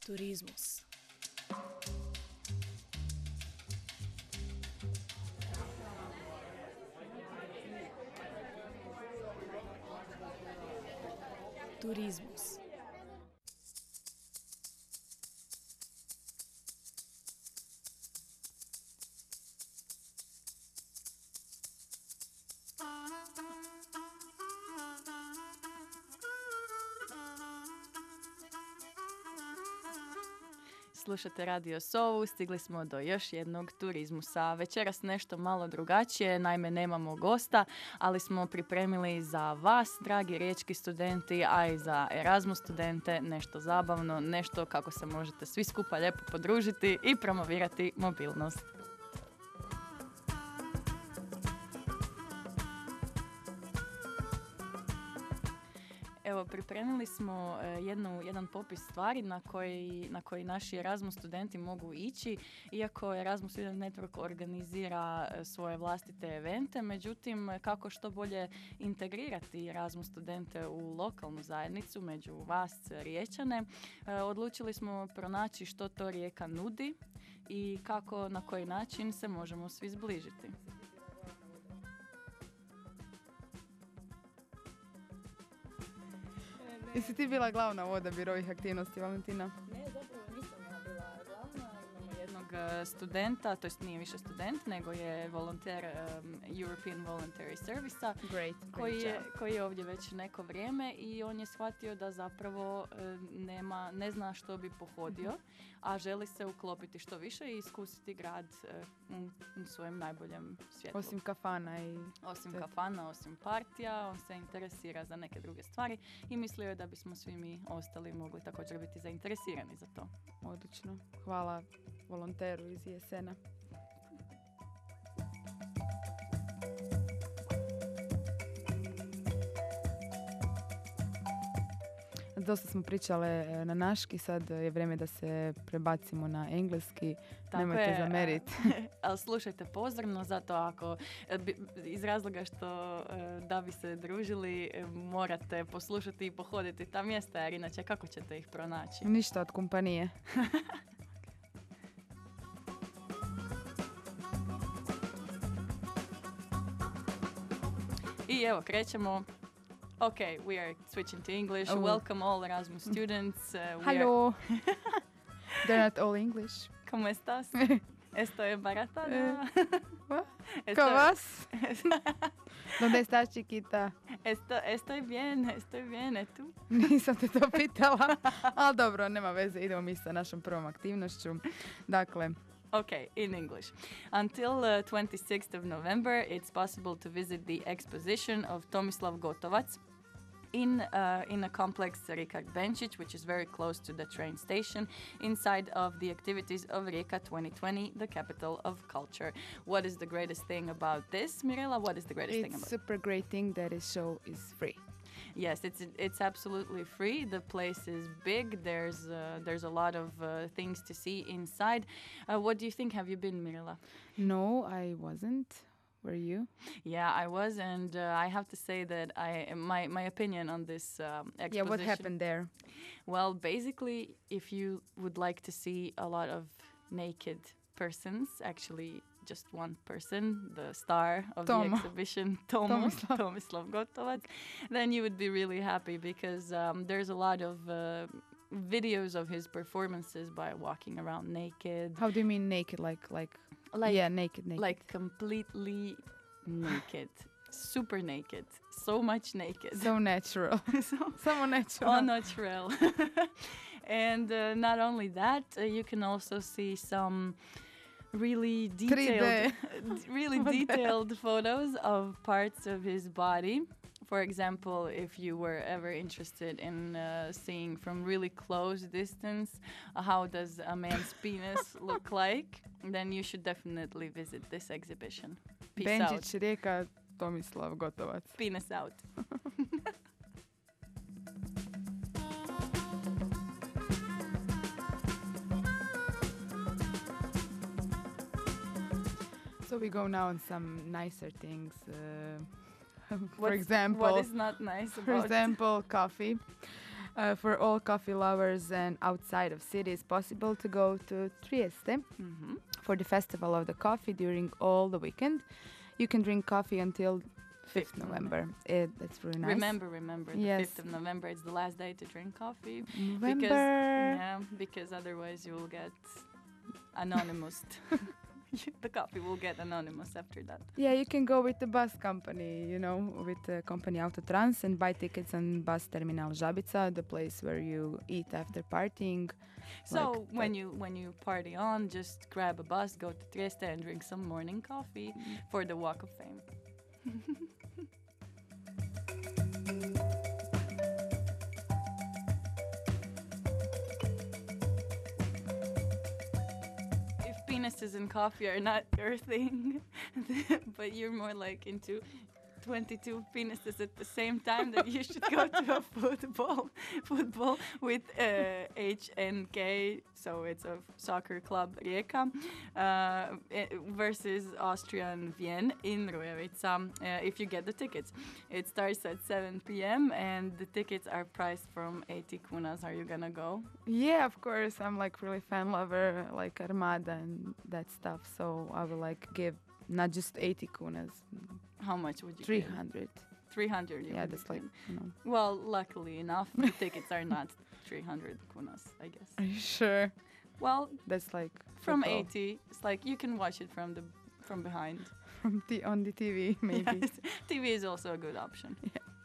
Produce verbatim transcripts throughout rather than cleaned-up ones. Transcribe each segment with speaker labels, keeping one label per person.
Speaker 1: Turizmus. Turizmus.
Speaker 2: Slušate Radio Sovu, stigli smo do još jednog turizmusa. Večeras nešto malo drugačije, naime nemamo gosta, ali smo pripremili za vas, dragi riječki studenti, a i za Erasmus studente, nešto zabavno, nešto kako se možete svi skupa lijepo podružiti i promovirati mobilnost. Evo, pripremili smo jednu, jedan popis stvari na koji, na koji naši Erasmus studenti mogu ići, iako Erasmus Student Network organizira svoje vlastite evente, međutim, kako što bolje integrirati Erasmus studente u lokalnu zajednicu, među vas Riječane, odlučili smo pronaći što to Rijeka nudi i kako, na koji način se možemo svi zbližiti.
Speaker 3: Jesi ti bila glavna u odabiru ovih aktivnosti, Valentina?
Speaker 2: Ne, zapravo nisam ja bila glavna. Imamo jednog studenta, to jest nije više student, nego je volonter um, European Voluntary Service-a,
Speaker 3: Great,
Speaker 2: koji, je, koji je ovdje već neko vrijeme i on je shvatio da zapravo uh, nema, ne zna što bi pohodio, a želi se uklopiti što više i iskusiti grad uh, u, u svojem najboljem svjetlu.
Speaker 3: Osim kafana i...
Speaker 2: Osim kafana, osim partija, on se interesira za neke druge stvari i mislio je da bismo svi mi ostali mogli također biti zainteresirani za to.
Speaker 3: Odlično. Hvala volonteru iz I S N-a. Dosta smo pričale na naški, sad je vrijeme da se prebacimo na engleski. Tako nemojte je, zameriti.
Speaker 2: Ali slušajte pozorno, zato ako iz razloga što da bi se družili morate poslušati i pohoditi ta mjesta, jer inače kako ćete ih pronaći?
Speaker 3: Ništa od kompanije.
Speaker 2: I evo, krećemo. Okay, we are switching to English.
Speaker 3: Oh.
Speaker 2: Welcome all Erasmus students. Uh, we
Speaker 3: Hello. Are... They're not all English.
Speaker 2: ¿Cómo estás? Estoy embarazada.
Speaker 3: Eh, Estoy... ¿Cómo vas? ¿Dónde estás, chiquita?
Speaker 2: Esto, estoy bien, estoy bien. ¿Y tú?
Speaker 3: Nisam te to pitala. Ali dobro, nema veze. Idemo mi sa našom prvom aktivnošću. Dakle...
Speaker 2: Okay, in English. Until uh, twenty-sixth of November, it's possible to visit the exposition of Tomislav Gotovac in uh, in a complex Rikard Benčić, which is very close to the train station, inside of the activities of Rijeka twenty twenty, the capital of culture. What is the greatest thing about this, Mirela? What is the greatest
Speaker 3: it's
Speaker 2: thing about it?
Speaker 3: It's super great thing that this show is free.
Speaker 2: Yes, it's it's absolutely free. The place is big. There's uh, there's a lot of uh, things to see inside. Uh, what do you think? Have you been, Mirela?
Speaker 3: No, I wasn't. Were you?
Speaker 2: Yeah, I was, and uh, I have to say that I my my opinion on this um, exposition.
Speaker 3: Yeah, what happened there?
Speaker 2: Well, basically, if you would like to see a lot of naked persons, actually just one person, the star of
Speaker 3: Tomo.
Speaker 2: the exhibition, Tomo,
Speaker 3: Tomislav.
Speaker 2: Tomislav Gotovac, then you would be really happy because um, there's a lot of uh, videos of his performances by walking around naked.
Speaker 3: How do you mean naked? Like, like,
Speaker 2: like
Speaker 3: yeah, naked, naked.
Speaker 2: Like completely naked. Super naked. So much naked.
Speaker 3: So natural.
Speaker 2: so,
Speaker 3: so natural.
Speaker 2: All natural. And uh, not only that, uh, you can also see some really detailed, really detailed photos of parts of his body. For example, if you were ever interested in uh, seeing from really close distance uh, how does a man's penis look like, then you should definitely visit this exhibition. Peace
Speaker 3: Benčić,
Speaker 2: out.
Speaker 3: Rijeka, Tomislav Gotovac.
Speaker 2: Penis out.
Speaker 3: So we go now on some nicer things. Uh, for
Speaker 2: What's,
Speaker 3: example,
Speaker 2: what is not nice about
Speaker 3: for example, coffee. Uh, for all coffee lovers and outside of city, it's possible to go to Trieste
Speaker 2: Mm-hmm.
Speaker 3: for the Festival of the Coffee during all the weekend. You can drink coffee until fifth November. It, that's really nice.
Speaker 2: Remember, remember, the
Speaker 3: Yes.
Speaker 2: fifth of November is the last day to drink coffee.
Speaker 3: November.
Speaker 2: Because, yeah, because otherwise you will get anonymous. The coffee will get anonymous after that.
Speaker 3: Yeah, you can go with the bus company, you know, with the company Autotrans and buy tickets on bus terminal Žabica, the place where you eat after partying.
Speaker 2: So
Speaker 3: Like
Speaker 2: when
Speaker 3: that.
Speaker 2: you when you party on, just grab a bus, go to Trieste and drink some morning coffee for the Walk of Fame. If penises and coffee are not your thing, but you're more like into twenty-two penises at the same time, that you should go to a football football with uh, H N K, so it's a soccer club Rijeka, uh, eh, versus Austrian Vienne in Rujevica. Uh, if you get the tickets, it starts at seven p.m. and the tickets are priced from eighty kunas. Are you gonna go?
Speaker 3: Yeah, of course. I'm like really fan lover, like Armada and that stuff. So I will like give not just eighty kunas,
Speaker 2: How much would you
Speaker 3: three
Speaker 2: give?
Speaker 3: hundred.
Speaker 2: three hundred.
Speaker 3: Yeah, that's like, you know.
Speaker 2: Well, luckily enough, the tickets are not three hundred kunas, I guess.
Speaker 3: Are you sure?
Speaker 2: Well,
Speaker 3: That's like
Speaker 2: from
Speaker 3: football.
Speaker 2: eighty, it's like you can watch it from the from behind.
Speaker 3: From the on the T V, maybe.
Speaker 2: Yes. T V is also a good option.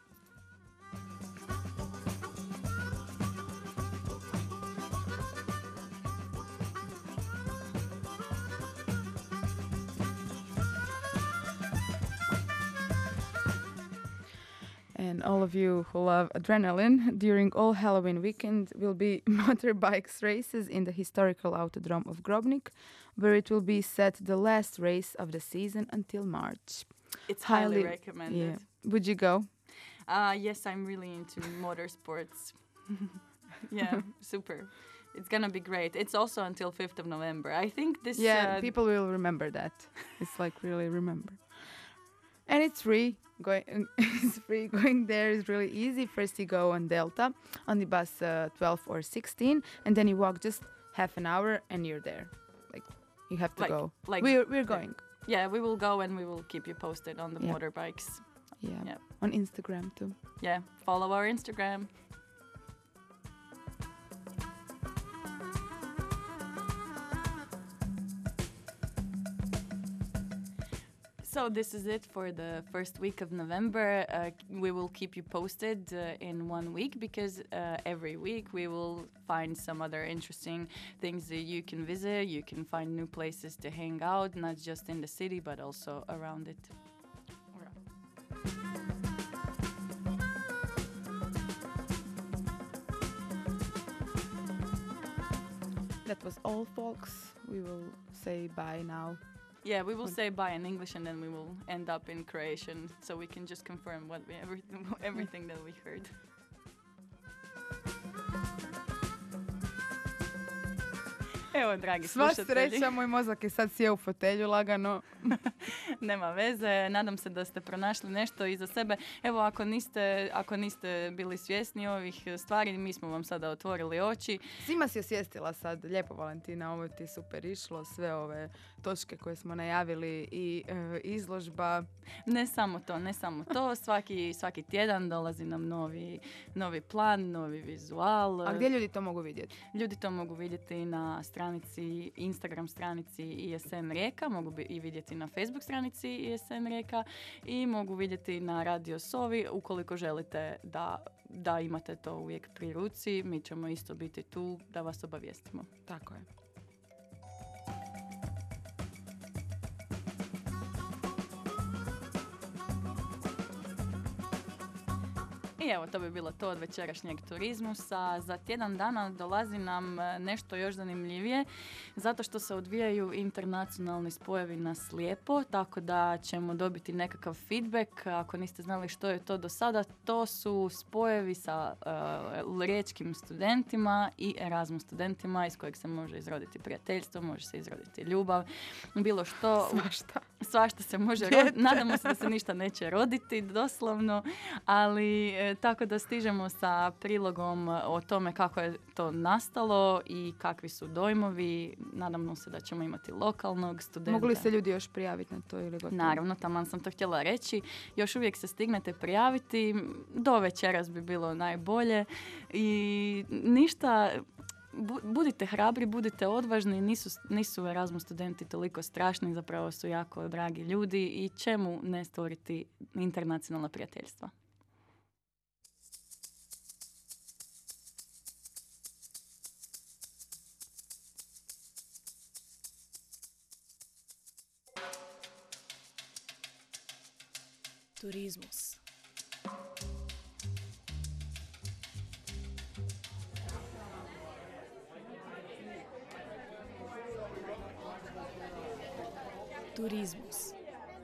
Speaker 3: And all of you who love adrenaline, during all Halloween weekend will be motorbikes races in the historical Autodrome of Grobnik, where it will be set the last race of the season until March.
Speaker 2: It's highly,
Speaker 3: Highly-
Speaker 2: recommended.
Speaker 3: Yeah. Would you go?
Speaker 2: Uh, yes, I'm really into motorsports. Yeah, super. It's gonna be great. It's also until fifth of November. I think this.
Speaker 3: Yeah,
Speaker 2: uh,
Speaker 3: people will remember that. It's like really remember. And it's free. Going, it's free. Going there is really easy. First you go on Delta on the bus uh, twelve or sixteen, and then you walk just half an hour and you're there. Like you have to
Speaker 2: Like-
Speaker 3: go.
Speaker 2: like
Speaker 3: we're we're going.
Speaker 2: Yeah, we will go and we will keep you posted on the
Speaker 3: Yeah.
Speaker 2: motorbikes.
Speaker 3: Yeah.
Speaker 2: Yeah.
Speaker 3: On Instagram too.
Speaker 2: Yeah, follow our Instagram. So this is it for the first week of November. Uh, we will keep you posted uh, in one week because uh, every week we will find some other interesting things that you can visit. You can find new places to hang out, not just in the city, but also around it.
Speaker 3: That was all, folks. We will say bye now.
Speaker 2: Yeah, we will
Speaker 3: Good.
Speaker 2: say bye in English and then we will end up in Croatian, so we can just confirm what we everything everything that we heard. Evo, dragi
Speaker 3: Sva
Speaker 2: slušatelji,
Speaker 3: sreća, moj mozak je sad sjeo u fotelju lagano.
Speaker 2: nema veze. Nadam se da ste pronašli nešto iza sebe. Evo, ako niste, ako niste bili svjesni ovih stvari, mi smo vam sada otvorili oči.
Speaker 3: Svima si osvijestila sad. Lijepo, Valentina, ovo ti je super išlo. Sve ove točke koje smo najavili i e, izložba.
Speaker 2: Ne samo to, ne samo to. Svaki, svaki tjedan dolazi nam novi, novi plan, novi vizual.
Speaker 3: A gdje ljudi to mogu vidjeti?
Speaker 2: Ljudi to mogu vidjeti na stranici, Instagram stranici I S M Rijeka, mogu bi i vidjeti na Facebook stranici I S M Rijeka i mogu vidjeti na Radio Sovi. Ukoliko želite da, da imate to uvijek pri ruci, mi ćemo isto biti tu da vas obavijestimo.
Speaker 3: Tako je.
Speaker 2: I evo, to bi bilo to od večerašnjeg Turizmusa. Za tjedan dana dolazi nam e, nešto još zanimljivije, zato što se odvijaju internacionalni spojevi na slijepo, tako da ćemo dobiti nekakav feedback. Ako niste znali što je to do sada, to su spojevi sa uh, riječkim studentima i Erasmus studentima iz kojeg se može izroditi prijateljstvo, može se izroditi ljubav, bilo što.
Speaker 3: Svašta.
Speaker 2: Svašta se može roditi. Nadamo se da se ništa neće roditi, doslovno, ali e, tako da stižemo sa prilogom o tome kako je to nastalo i kakvi su dojmovi. Nadamo se da ćemo imati lokalnog studenta.
Speaker 3: Mogu li se ljudi još prijaviti na to ili gotovo?
Speaker 2: Naravno, taman sam to htjela reći. Još uvijek se stignete prijaviti. Do večeras bi bilo najbolje. I ništa... Budite hrabri, budite odvažni, nisu, nisu Erasmus studenti toliko strašni, zapravo su jako dragi ljudi i čemu ne stvoriti internacionalna prijateljstva.
Speaker 1: Turizmus. Turizmus.